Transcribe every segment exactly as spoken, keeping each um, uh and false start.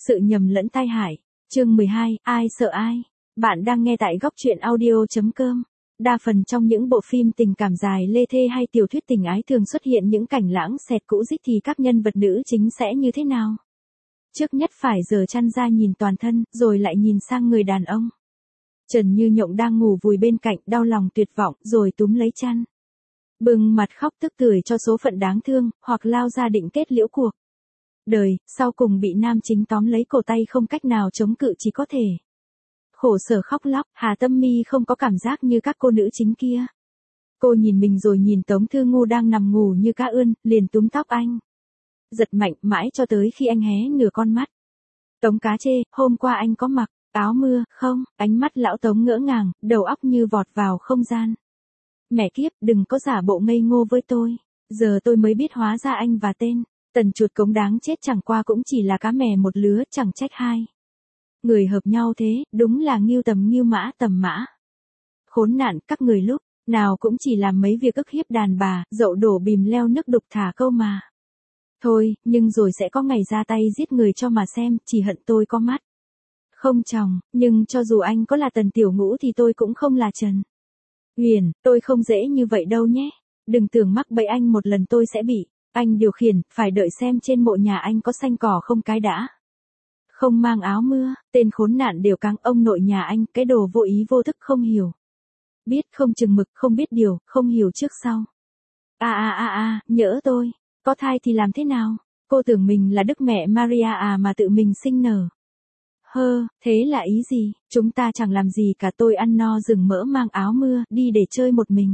Sự nhầm lẫn tai hại. Chương mười hai, ai sợ ai? Bạn đang nghe tại góc truyện audio.com. Đa phần trong những bộ phim tình cảm dài lê thê hay tiểu thuyết tình ái thường xuất hiện những cảnh lãng xẹt cũ dích thì các nhân vật nữ chính sẽ như thế nào? Trước nhất phải giở chăn ra nhìn toàn thân, rồi lại nhìn sang người đàn ông. Trần Như Nhộng đang ngủ vùi bên cạnh, đau lòng tuyệt vọng, rồi túm lấy chăn. Bừng mặt khóc tức tưởi cho số phận đáng thương, hoặc lao ra định kết liễu cuộc đời, sau cùng bị nam chính tóm lấy cổ tay không cách nào chống cự, chỉ có thể khổ sở khóc lóc. Hà Tâm Mi không có cảm giác như các cô nữ chính kia. Cô nhìn mình rồi nhìn Tống Thư Ngu đang nằm ngủ như cá ươn, liền túm tóc anh. Giật mạnh mãi cho tới khi anh hé nửa con mắt. Tống cá chê, hôm qua anh có mặc áo mưa, không? Ánh mắt lão Tống ngỡ ngàng, đầu óc như vọt vào không gian. Mẹ kiếp, đừng có giả bộ ngây ngô với tôi. Giờ tôi mới biết hóa ra anh và tên Tần chuột cống đáng chết chẳng qua cũng chỉ là cá mè một lứa, chẳng trách hai người hợp nhau thế, đúng là nghiêu tầm nghiêu mã tầm mã. Khốn nạn, các người lúc nào cũng chỉ làm mấy việc ức hiếp đàn bà, dậu đổ bìm leo nước đục thả câu mà. Thôi, nhưng rồi sẽ có ngày ra tay giết người cho mà xem, chỉ hận tôi có mắt không tròng, nhưng cho dù anh có là Tần Tiểu Ngũ thì tôi cũng không là Trần Huyền, tôi không dễ như vậy đâu nhé. Đừng tưởng mắc bẫy anh một lần tôi sẽ bị anh điều khiển, phải đợi xem trên mộ nhà anh có xanh cỏ không cái đã. Không mang áo mưa, tên khốn nạn đều căng ông nội nhà anh, cái đồ vô ý vô thức không hiểu. Biết không chừng mực, không biết điều, không hiểu trước sau. À à à à, nhỡ tôi, có thai thì làm thế nào? Cô tưởng mình là Đức Mẹ Maria à mà tự mình sinh nở. Hơ, thế là ý gì? Chúng ta chẳng làm gì cả, tôi ăn no rừng mỡ mang áo mưa, đi để chơi một mình.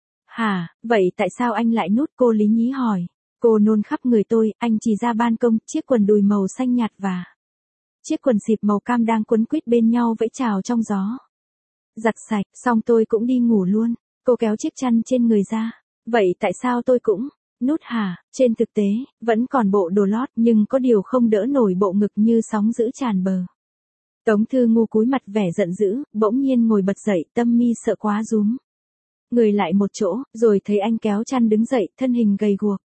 Hả, vậy tại sao anh lại nút? Cô lý nhí hỏi. Cô nôn khắp người tôi, anh chỉ ra ban công, chiếc quần đùi màu xanh nhạt và chiếc quần xịp màu cam đang quấn quýt bên nhau vẫy chào trong gió. Giặt sạch, xong tôi cũng đi ngủ luôn. Cô kéo chiếc chăn trên người ra. Vậy tại sao tôi cũng nút hả? Trên thực tế, vẫn còn bộ đồ lót nhưng có điều không đỡ nổi bộ ngực như sóng dữ tràn bờ. Tống Thư Ngu cúi mặt vẻ giận dữ, bỗng nhiên ngồi bật dậy, Tâm Mi sợ quá rúm người lại một chỗ, rồi thấy anh kéo chăn đứng dậy, thân hình gầy guộc.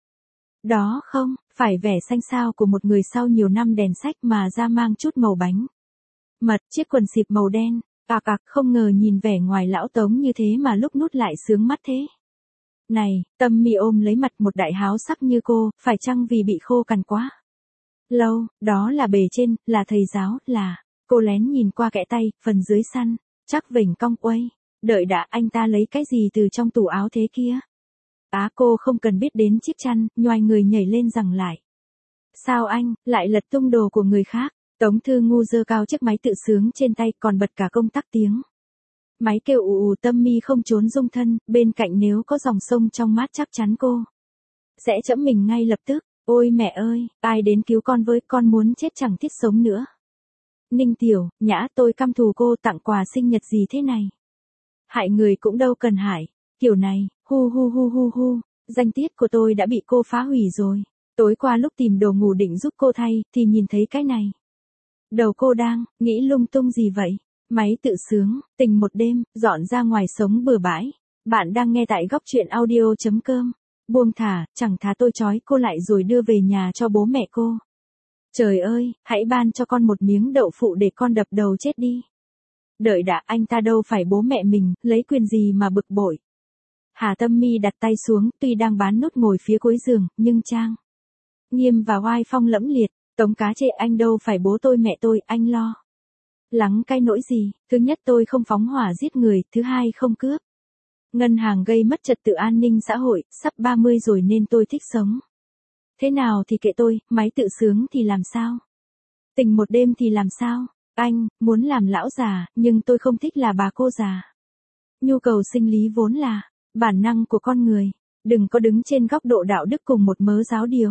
Đó không, phải vẻ xanh xao của một người sau nhiều năm đèn sách mà da mang chút màu bánh mật, chiếc quần xịp màu đen, cạc cạc, không ngờ nhìn vẻ ngoài lão Tống như thế mà lúc nút lại sướng mắt thế. Này, Tâm Mi ôm lấy mặt, một đại háo sắc như cô, phải chăng vì bị khô cằn quá lâu? Đó là bề trên, là thầy giáo, là... Cô lén nhìn qua kẽ tay, phần dưới săn chắc vểnh cong uây. Đợi đã, anh ta lấy cái gì từ trong tủ áo thế kia? Á, cô không cần biết đến chiếc chăn, nhoài người nhảy lên rằng lại. Sao anh, lại lật tung đồ của người khác? Tống Thư Ngu giơ cao chiếc máy tự sướng trên tay, còn bật cả công tắc tiếng máy kêu ù ù. Tâm Mi không trốn dung thân, bên cạnh nếu có dòng sông trong mát chắc chắn cô sẽ chẫm mình ngay lập tức. Ôi mẹ ơi, ai đến cứu con với, con muốn chết chẳng thiết sống nữa. Ninh Tiểu, Nhã, tôi căm thù cô, tặng quà sinh nhật gì thế này? Hại người cũng đâu cần hại. Kiểu này, hu hu hu hu hu, danh tiết của tôi đã bị cô phá hủy rồi. Tối qua lúc tìm đồ ngủ định giúp cô thay, thì nhìn thấy cái này. Đầu cô đang nghĩ lung tung gì vậy? Máy tự sướng, tình một đêm, dọn ra ngoài sống bừa bãi. Bạn đang nghe tại góc truyện audio.com. Buông thả, chẳng thà tôi trói cô lại rồi đưa về nhà cho bố mẹ cô. Trời ơi, hãy ban cho con một miếng đậu phụ để con đập đầu chết đi. Đợi đã, anh ta đâu phải bố mẹ mình, lấy quyền gì mà bực bội. Hà Tâm Mi đặt tay xuống, tuy đang bán nút ngồi phía cuối giường, nhưng trang nghiêm và oai phong lẫm liệt. Tống cá chê, anh đâu phải bố tôi mẹ tôi, anh lo lắng cái nỗi gì? Thứ nhất, tôi không phóng hỏa giết người, thứ hai, không cướp ngân hàng gây mất trật tự an ninh xã hội, sắp ba mươi rồi nên tôi thích sống. Thế nào thì kệ tôi, máy tự sướng thì làm sao? Tình một đêm thì làm sao? Anh muốn làm lão già, nhưng tôi không thích là bà cô già. Nhu cầu sinh lý vốn là bản năng của con người. Đừng có đứng trên góc độ đạo đức cùng một mớ giáo điều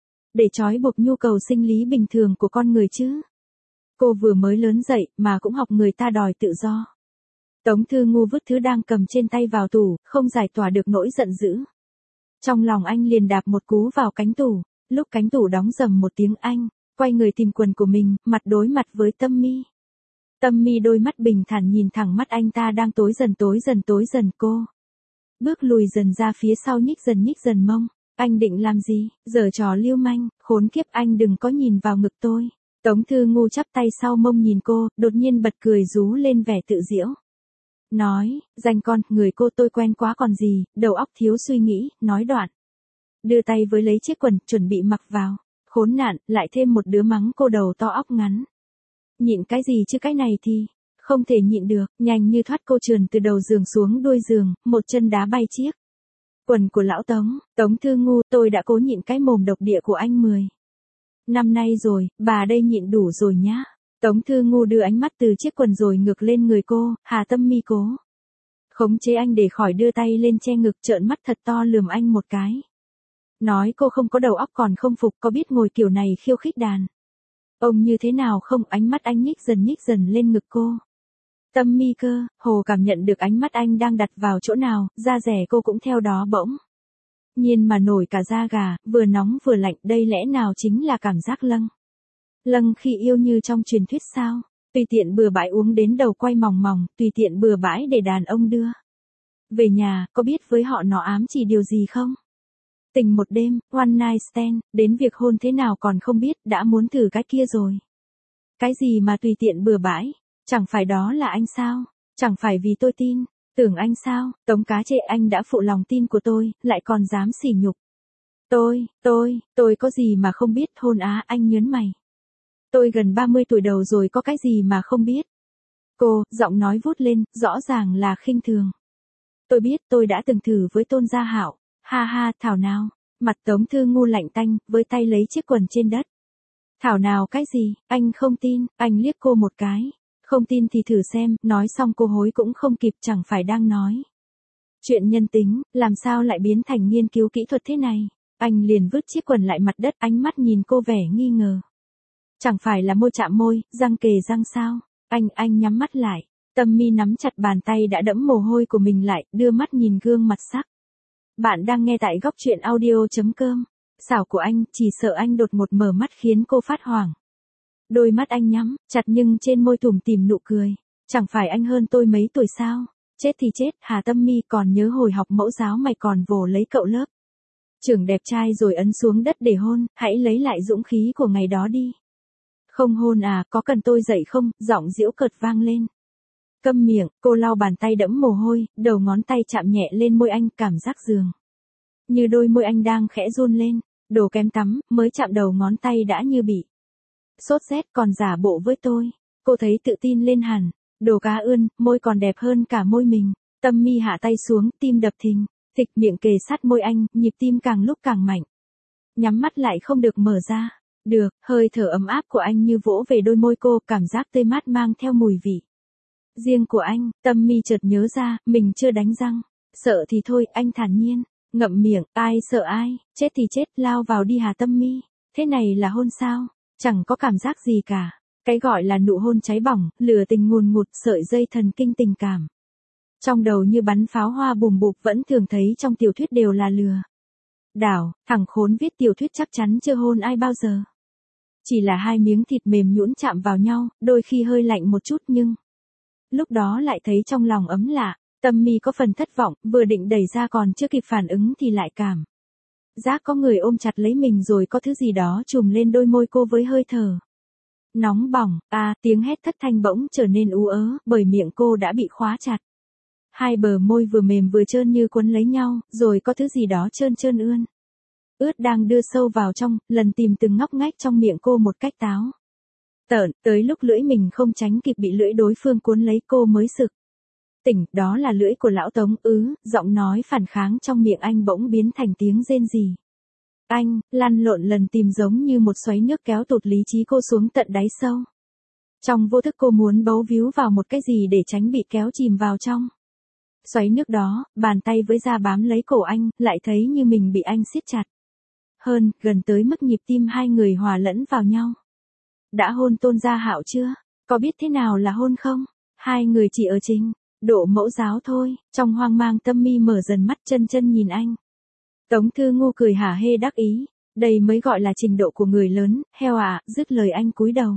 để trói buộc nhu cầu sinh lý bình thường của con người chứ. Cô vừa mới lớn dậy mà cũng học người ta đòi tự do. Tống Thư Ngu vứt thứ đang cầm trên tay vào tủ, không giải tỏa được nỗi giận dữ. Trong lòng anh liền đạp một cú vào cánh tủ. Lúc cánh tủ đóng rầm một tiếng, anh quay người tìm quần của mình, mặt đối mặt với Tâm Mi. Tâm Mi đôi mắt bình thản nhìn thẳng mắt anh ta đang tối dần tối dần tối dần. Cô bước lùi dần ra phía sau, nhích dần nhích dần mông. Anh định làm gì? Giở trò lưu manh, khốn kiếp, anh đừng có nhìn vào ngực tôi. Tống Thư Ngu chắp tay sau mông nhìn cô, đột nhiên bật cười rú lên vẻ tự giễu. Nói, danh con, người cô tôi quen quá còn gì, đầu óc thiếu suy nghĩ, nói đoạn. Đưa tay với lấy chiếc quần, chuẩn bị mặc vào. Khốn nạn, lại thêm một đứa mắng cô đầu to óc ngắn. Nhịn cái gì chứ cái này thì, không thể nhịn được, nhanh như thoát cô trườn từ đầu giường xuống đuôi giường, một chân đá bay chiếc quần của lão Tống. Tống Thư Ngu, tôi đã cố nhịn cái mồm độc địa của anh mười năm nay rồi, bà đây nhịn đủ rồi nhá. Tống Thư Ngu đưa ánh mắt từ chiếc quần rồi ngược lên người cô, Hà Tâm Mi cố khống chế anh để khỏi đưa tay lên che ngực, trợn mắt thật to lườm anh một cái. Nói cô không có đầu óc còn không phục, có biết ngồi kiểu này khiêu khích đàn ông như thế nào không? Ánh mắt anh nhích dần nhích dần lên ngực cô. Tâm Mi cơ, hồ cảm nhận được ánh mắt anh đang đặt vào chỗ nào, da rẻ cô cũng theo đó bỗng nhiên mà nổi cả da gà, vừa nóng vừa lạnh, đây lẽ nào chính là cảm giác lâng lâng khi yêu như trong truyền thuyết sao? Tùy tiện bừa bãi uống đến đầu quay mòng mòng, tùy tiện bừa bãi để đàn ông đưa về nhà, có biết với họ nó ám chỉ điều gì không? Tình một đêm, one night stand, đến việc hôn thế nào còn không biết, đã muốn thử cái kia rồi. Cái gì mà tùy tiện bừa bãi? Chẳng phải đó là anh sao? Chẳng phải vì tôi tin, tưởng anh sao? Tống cá chê, anh đã phụ lòng tin của tôi, lại còn dám sỉ nhục. Tôi, tôi, tôi có gì mà không biết, hôn á, anh nhớn mày. Tôi gần ba mươi tuổi đầu rồi, có cái gì mà không biết? Cô, giọng nói vút lên, rõ ràng là khinh thường. Tôi biết, tôi đã từng thử với Tôn Gia Hạo. Ha ha, thảo nào. Mặt Tống Thư Ngu lạnh tanh, với tay lấy chiếc quần trên đất. Thảo nào cái gì, anh không tin, anh liếc cô một cái. Không tin thì thử xem, nói xong cô hối cũng không kịp, chẳng phải đang nói chuyện nhân tính, làm sao lại biến thành nghiên cứu kỹ thuật thế này. Anh liền vứt chiếc quần lại mặt đất, ánh mắt nhìn cô vẻ nghi ngờ. Chẳng phải là môi chạm môi, răng kề răng sao? Anh, anh nhắm mắt lại. Tâm Mi nắm chặt bàn tay đã đẫm mồ hôi của mình lại, đưa mắt nhìn gương mặt sắc. Bạn đang nghe tại góc truyện audio.com. Xảo của anh, chỉ sợ anh đột ngột mở mắt khiến cô phát hoảng. Đôi mắt anh nhắm chặt nhưng trên môi tủm tỉm nụ cười. Chẳng phải anh hơn tôi mấy tuổi sao? Chết thì chết, Hà Tâm Mi, còn nhớ hồi học mẫu giáo mày còn vồ lấy cậu lớp trưởng đẹp trai rồi ấn xuống đất để hôn, hãy lấy lại dũng khí của ngày đó đi. Không hôn à, có cần tôi dậy không? Giọng giễu cợt vang lên. Câm miệng, cô lau bàn tay đẫm mồ hôi, đầu ngón tay chạm nhẹ lên môi anh, cảm giác dường như đôi môi anh đang khẽ run lên. Đồ kém tắm, mới chạm đầu ngón tay đã như bị sốt rét, còn giả bộ với tôi. Cô thấy tự tin lên hẳn. Đồ cá ươn, môi còn đẹp hơn cả môi mình. Tâm Mi hạ tay xuống, tim đập thình thịch, miệng kề sát môi anh, nhịp tim càng lúc càng mạnh. Nhắm mắt lại không được mở ra. Được, hơi thở ấm áp của anh như vỗ về đôi môi cô, cảm giác tươi mát mang theo mùi vị riêng của anh. Tâm Mi chợt nhớ ra, mình chưa đánh răng. Sợ thì thôi, anh thản nhiên ngậm miệng, ai sợ ai, chết thì chết, lao vào đi Hà Tâm Mi. Thế này là hôn sao? Chẳng có cảm giác gì cả. Cái gọi là nụ hôn cháy bỏng, lửa tình ngùn ngụt, sợi dây thần kinh tình cảm. Trong đầu như bắn pháo hoa bùm bụp, vẫn thường thấy trong tiểu thuyết đều là lừa đảo, thằng khốn viết tiểu thuyết chắc chắn chưa hôn ai bao giờ. Chỉ là hai miếng thịt mềm nhũn chạm vào nhau, đôi khi hơi lạnh một chút nhưng lúc đó lại thấy trong lòng ấm lạ. Tâm Mi có phần thất vọng, vừa định đẩy ra còn chưa kịp phản ứng thì lại cảm giác có người ôm chặt lấy mình, rồi có thứ gì đó trùm lên đôi môi cô với hơi thở nóng bỏng. À, tiếng hét thất thanh bỗng trở nên ú ớ, bởi miệng cô đã bị khóa chặt. Hai bờ môi vừa mềm vừa trơn như quấn lấy nhau, rồi có thứ gì đó trơn trơn ươn ướt đang đưa sâu vào trong, lần tìm từng ngóc ngách trong miệng cô một cách táo tợn, tới lúc lưỡi mình không tránh kịp bị lưỡi đối phương cuốn lấy, cô mới sực tỉnh, đó là lưỡi của lão Tống. Ứ, giọng nói phản kháng trong miệng anh bỗng biến thành tiếng rên rỉ. Anh, lăn lộn lần tìm giống như một xoáy nước kéo tụt lý trí cô xuống tận đáy sâu. Trong vô thức cô muốn bấu víu vào một cái gì để tránh bị kéo chìm vào trong xoáy nước đó, bàn tay với da bám lấy cổ anh, lại thấy như mình bị anh siết chặt hơn, gần tới mức nhịp tim hai người hòa lẫn vào nhau. Đã hôn Tôn Gia Hạo chưa? Có biết thế nào là hôn không? Hai người chỉ ở trình độ mẫu giáo thôi. Trong hoang mang, Tâm Mi mở dần mắt, chân chân nhìn anh. Tống Thư Ngu cười hả hê đắc ý. Đây mới gọi là trình độ của người lớn, heo à, dứt lời anh cúi đầu.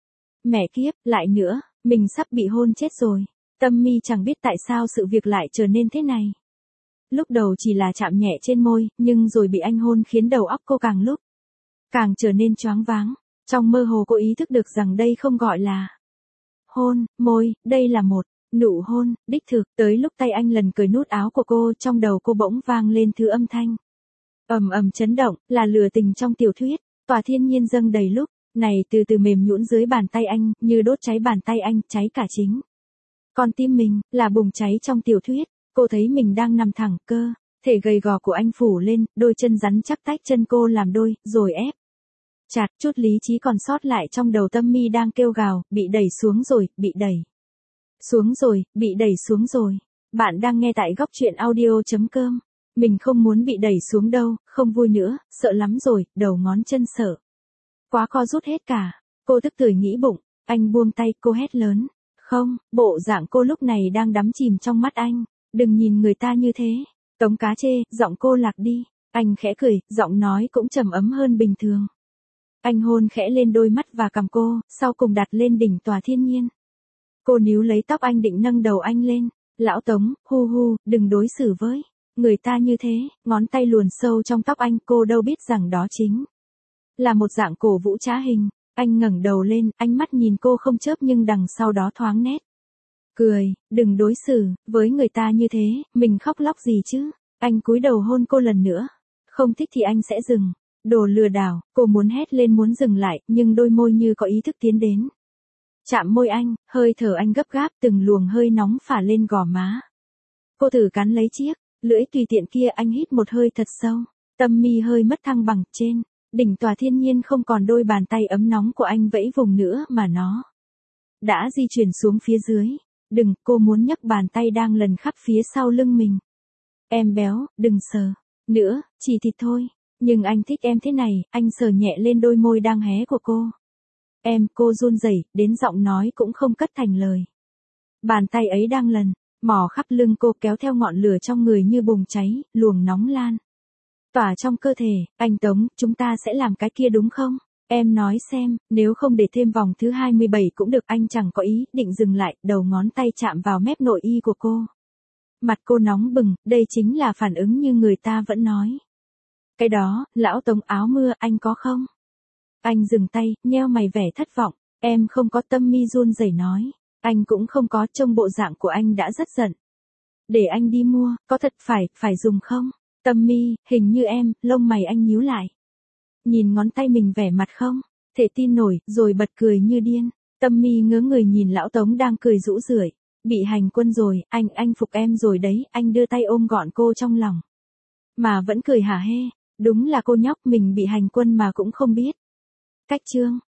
Mẹ kiếp, lại nữa, mình sắp bị hôn chết rồi. Tâm Mi chẳng biết tại sao sự việc lại trở nên thế này. Lúc đầu chỉ là chạm nhẹ trên môi, nhưng rồi bị anh hôn khiến đầu óc cô càng lúc càng trở nên choáng váng. Trong mơ hồ cô ý thức được rằng đây không gọi là hôn, môi, đây là một nụ hôn, đích thực. Tới lúc tay anh lần cởi nút áo của cô, trong đầu cô bỗng vang lên thứ âm thanh ầm ầm chấn động, là lửa tình trong tiểu thuyết. Tòa thiên nhiên dâng đầy lúc này từ từ mềm nhũn dưới bàn tay anh, như đốt cháy bàn tay anh, cháy cả chính con tim mình, là bùng cháy trong tiểu thuyết. Cô thấy mình đang nằm thẳng, cơ thể gầy gò của anh phủ lên, đôi chân rắn chắc tách chân cô làm đôi, rồi ép chặt. Chút lý trí còn sót lại trong đầu Tâm Mi đang kêu gào, bị đẩy xuống rồi, bị đẩy xuống rồi, bị đẩy xuống rồi. Bạn đang nghe tại góc truyện audio chấm com. Mình không muốn bị đẩy xuống đâu, không vui nữa, sợ lắm rồi, đầu ngón chân sợ quá co rút hết cả. Cô tức tưởi nghĩ bụng. Anh buông tay, cô hét lớn. Không, bộ dạng cô lúc này đang đắm chìm trong mắt anh. Đừng nhìn người ta như thế. Tống Cá Chê, giọng cô lạc đi. Anh khẽ cười, giọng nói cũng trầm ấm hơn bình thường. Anh hôn khẽ lên đôi mắt và cằm cô, sau cùng đặt lên đỉnh tòa thiên nhiên. Cô níu lấy tóc anh định nâng đầu anh lên. Lão Tống, hu hu, đừng đối xử với người ta như thế. Ngón tay luồn sâu trong tóc anh, cô đâu biết rằng đó chính là một dạng cổ vũ trá hình. Anh ngẩng đầu lên, ánh mắt nhìn cô không chớp nhưng đằng sau đó thoáng nét cười. Đừng đối xử với người ta như thế, mình khóc lóc gì chứ. Anh cúi đầu hôn cô lần nữa. Không thích thì anh sẽ dừng. Đồ lừa đảo. Cô muốn hét lên muốn dừng lại, nhưng đôi môi như có ý thức tiến đến chạm môi anh, hơi thở anh gấp gáp, từng luồng hơi nóng phả lên gò má. Cô thử cắn lấy chiếc lưỡi tùy tiện kia. Anh hít một hơi thật sâu. Tâm Mi hơi mất thăng bằng. Trên đỉnh tòa thiên nhiên không còn đôi bàn tay ấm nóng của anh vẫy vùng nữa, mà nó đã di chuyển xuống phía dưới. Đừng, cô muốn nhấc bàn tay đang lần khắp phía sau lưng mình. Em béo, đừng sờ nữa, chỉ thịt thôi. Nhưng anh thích em thế này. Anh sờ nhẹ lên đôi môi đang hé của cô. Em, cô run rẩy, đến giọng nói cũng không cất thành lời. Bàn tay ấy đang lần mò khắp lưng cô, kéo theo ngọn lửa trong người như bùng cháy, luồng nóng lan tỏa trong cơ thể. Anh Tống, chúng ta sẽ làm cái kia đúng không? Em nói xem, nếu không để thêm vòng thứ hai mươi bảy cũng được. Anh chẳng có ý định dừng lại, đầu ngón tay chạm vào mép nội y của cô. Mặt cô nóng bừng, đây chính là phản ứng như người ta vẫn nói. Cái đó, lão Tống áo mưa, anh có không? Anh dừng tay, nheo mày vẻ thất vọng. Em không có. Tâm Mi run rẩy nói. Anh cũng không có. Trông bộ dạng của anh đã rất giận. Để anh đi mua, có thật phải, phải dùng không? Tâm Mi, hình như em. Lông mày anh nhíu lại. Nhìn ngón tay mình vẻ mặt không thể tin nổi, rồi bật cười như điên. Tâm Mi ngớ người nhìn lão Tống đang cười rũ rượi. Bị hành quân rồi, anh, anh phục em rồi đấy. Anh đưa tay ôm gọn cô trong lòng. Mà vẫn cười hả hê. Đúng là cô nhóc, mình bị hành quân mà cũng không biết. Cách chương.